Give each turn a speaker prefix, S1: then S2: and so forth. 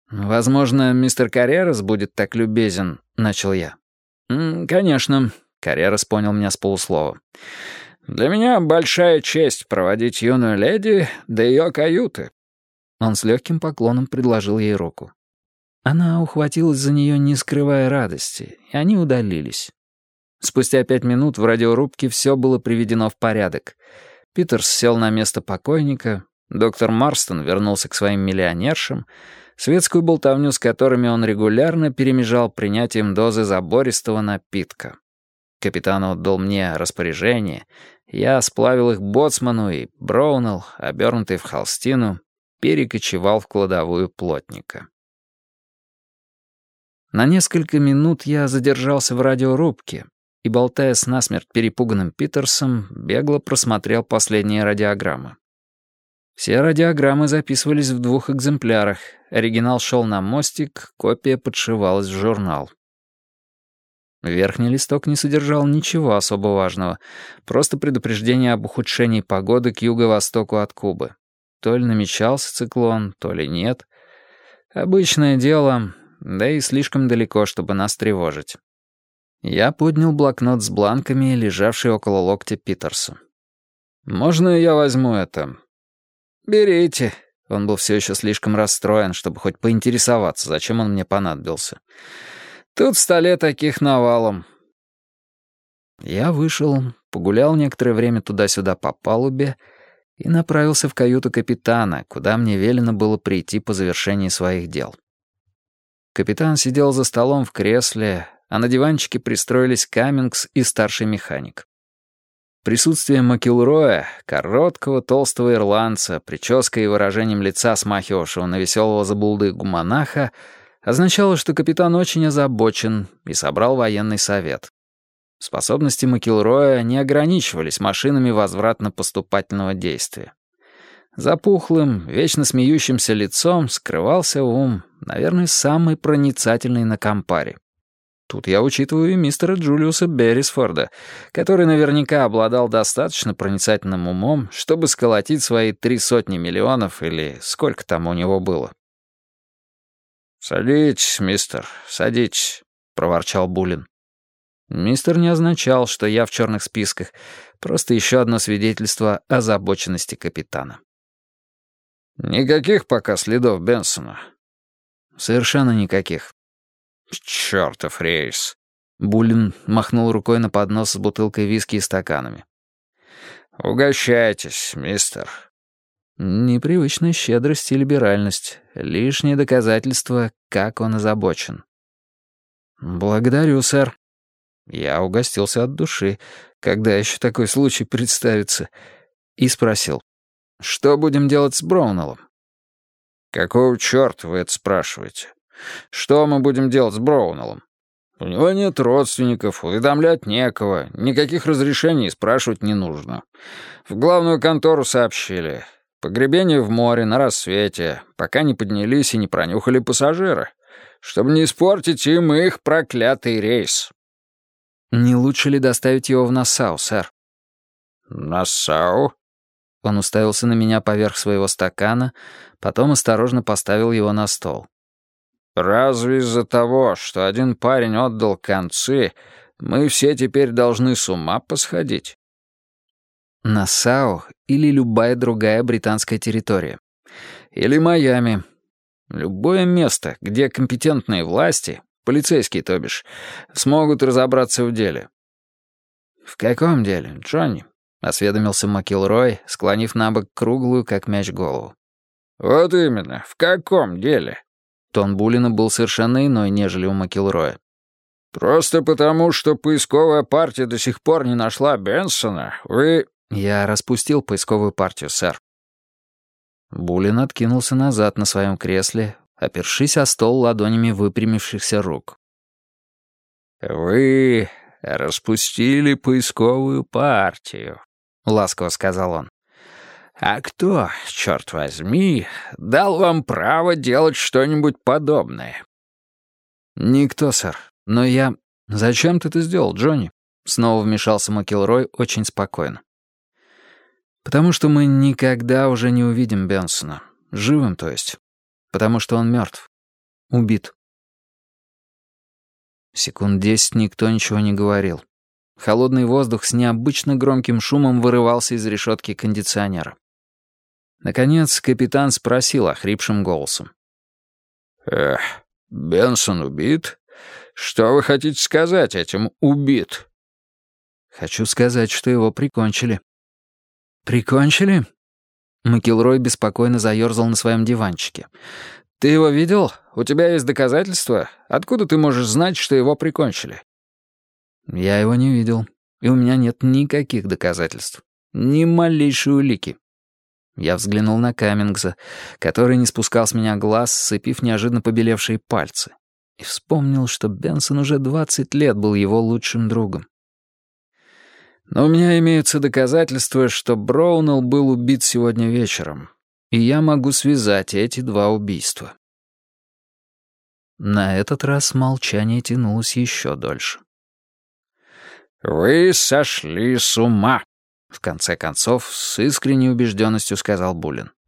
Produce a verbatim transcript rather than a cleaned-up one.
S1: «Возможно, мистер Каррерас будет так любезен», — начал я. «М, «Конечно», — Каррерас понял меня с полуслова. «Для меня большая честь проводить юную леди до ее каюты». Он с легким поклоном предложил ей руку. Она ухватилась за нее, не скрывая радости, и они удалились. Спустя пять минут в радиорубке все было приведено в порядок. Питерс сел на место покойника, доктор Марстон вернулся к своим миллионершам, светскую болтовню с которыми он регулярно перемежал принятием дозы забористого напитка. Капитан отдал мне распоряжение, я сплавил их боцману, и Броунелл, обернутый в холстину, перекочевал в кладовую плотника. На несколько минут я задержался в радиорубке и, болтая с насмерть перепуганным Питерсом, бегло просмотрел последние радиограммы. Все радиограммы записывались в двух экземплярах, оригинал шел на мостик, копия подшивалась в журнал. Верхний листок не содержал ничего особо важного, просто предупреждение об ухудшении погоды к юго-востоку от Кубы. То ли намечался циклон, то ли нет. Обычное дело, да и слишком далеко, чтобы нас тревожить. Я поднял блокнот с бланками, лежавший около локтя Питерса. «Можно я возьму это?» «Берите». Он был все еще слишком расстроен, чтобы хоть поинтересоваться, зачем он мне понадобился. «Тут в столе таких навалом». Я вышел, погулял некоторое время туда-сюда по палубе и направился в каюту капитана, куда мне велено было прийти по завершении своих дел. Капитан сидел за столом в кресле, а на диванчике пристроились Каммингс и старший механик. Присутствие Макилроя, короткого толстого ирландца, прической и выражением лица, смахивавшего на веселого забулдыгу-монаха, означало, что капитан очень озабочен и собрал военный совет. Способности Макилроя не ограничивались машинами возвратно-поступательного действия. За пухлым, вечно смеющимся лицом скрывался ум, наверное, самый проницательный на Кампаре. Тут я учитываю и мистера Джулиуса Беррисфорда, который наверняка обладал достаточно проницательным умом, чтобы сколотить свои три сотни миллионов или сколько там у него было. «Садитесь, мистер, садитесь», — проворчал Буллин. Мистер не означал, что я в черных списках, просто еще одно свидетельство озабоченности капитана. «Никаких пока следов Бенсона?» «Совершенно никаких». «Чёртов рейс!» Буллин махнул рукой на поднос с бутылкой виски и стаканами. «Угощайтесь, мистер». Непривычная щедрость и либеральность. Лишнее доказательство, как он озабочен. «Благодарю, сэр». Я угостился от души, когда еще такой случай представится, и спросил, что будем делать с Броунеллом? «Какого чёрта вы это спрашиваете? Что мы будем делать с Броунеллом? У него нет родственников, уведомлять некого, никаких разрешений спрашивать не нужно. В главную контору сообщили. Погребение в море на рассвете, пока не поднялись и не пронюхали пассажиры, чтобы не испортить им их проклятый рейс». «Не лучше ли доставить его в Нассау, сэр?» «Нассау?» Он уставился на меня поверх своего стакана, потом осторожно поставил его на стол. «Разве из-за того, что один парень отдал концы, мы все теперь должны с ума посходить?» Нассау или любая другая британская территория. Или Майами. Любое место, где компетентные власти, полицейские, то бишь, смогут разобраться в деле. «В каком деле, Джонни?» — осведомился Макилрой, склонив на бок круглую, как мяч, голову. «Вот именно, в каком деле?» Тон Буллина был совершенно иной, нежели у Макилроя. «Просто потому, что поисковая партия до сих пор не нашла Бенсона, вы...» «Я распустил поисковую партию, сэр». Буллин откинулся назад на своем кресле, опершись о стол ладонями выпрямившихся рук. «Вы распустили поисковую партию», — ласково сказал он. «А кто, черт возьми, дал вам право делать что-нибудь подобное?» «Никто, сэр. Но я...» «Зачем ты это сделал, Джонни?» Снова вмешался Макилрой очень спокойно. «Потому что мы никогда уже не увидим Бенсона. Живым, то есть. Потому что он мертв. убит». Секунд десять никто ничего не говорил. Холодный воздух с необычно громким шумом вырывался из решетки кондиционера. Наконец капитан спросил охрипшим голосом. «Эх, Бенсон убит? Что вы хотите сказать этим «убит»?» «Хочу сказать, что его прикончили». «Прикончили?» МcIlroy беспокойно заерзал на своем диванчике. «Ты его видел? У тебя есть доказательства? Откуда ты можешь знать, что его прикончили?» «Я его не видел, и у меня нет никаких доказательств. Ни малейшей улики». Я взглянул на Каммингса, который не спускал с меня глаз, сцепив неожиданно побелевшие пальцы, и вспомнил, что Бенсон уже двадцать лет был его лучшим другом. «Но у меня имеются доказательства, что Броунелл был убит сегодня вечером, и я могу связать эти два убийства». На этот раз молчание тянулось еще дольше. «Вы сошли с ума», — в конце концов с искренней убежденностью сказал Буллин.